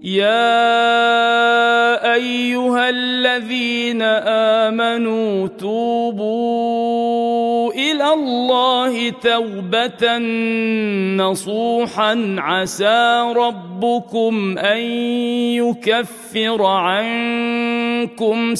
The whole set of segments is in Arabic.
يا أيها الذين آمنوا توبوا إلى الله توبة نصوحا عسى ربكم أن يكفر عنكم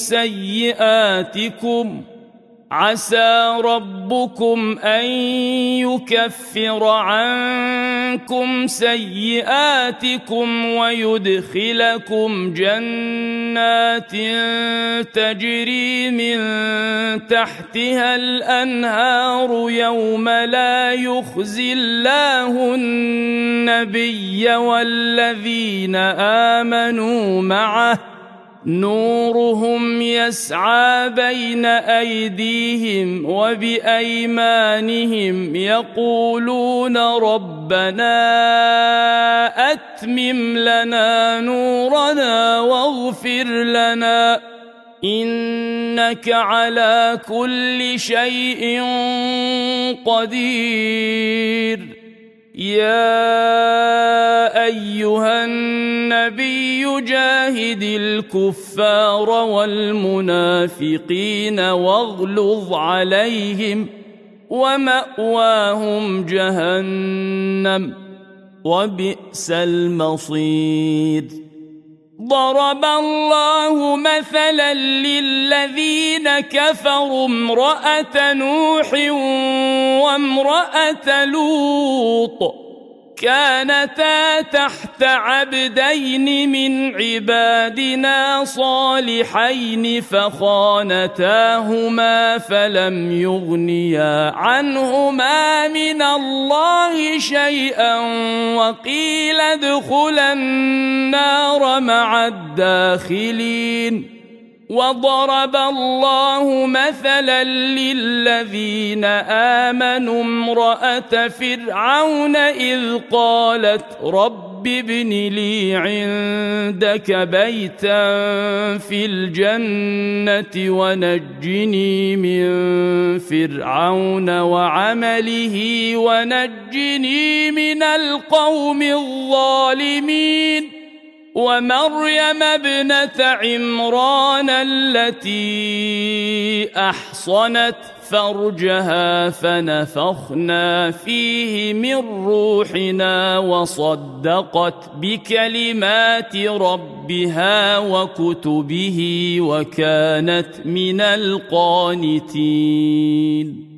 سيئاتكم ويدخلكم جنات تجري من تحتها الأنهار يوم لا يخزي الله النبي والذين آمنوا معه نورهم يسعى بين أيديهم وبأيمانهم يقولون ربنا أتمم لنا نورنا واغفر لنا إنك على كل شيء قدير. يا أيها النبي جاهد الكفار والمنافقين واغلظ عليهم ومأواهم جهنم وبئس المصير. ضرب الله مثلا للذين كفروا امرأة نوح وامرأة لوط كانتا تحت عبدين من عبادنا صالحين فخانتاهما فلم يغنيا عنهما من الله شيئا وقيل ادخلا النار مع الداخلين. وضرب الله مثلا للذين آمنوا امرأة فرعون إذ قالت رب ابن لي عندك بيتا في الجنة ونجني من فرعون وعمله ونجني من القوم الظالمين. ومريم ابنة عمران التي أحصنت فرجها فنفخنا فيه من روحنا وصدقت بكلمات ربها وكتبه وكانت من القانتين.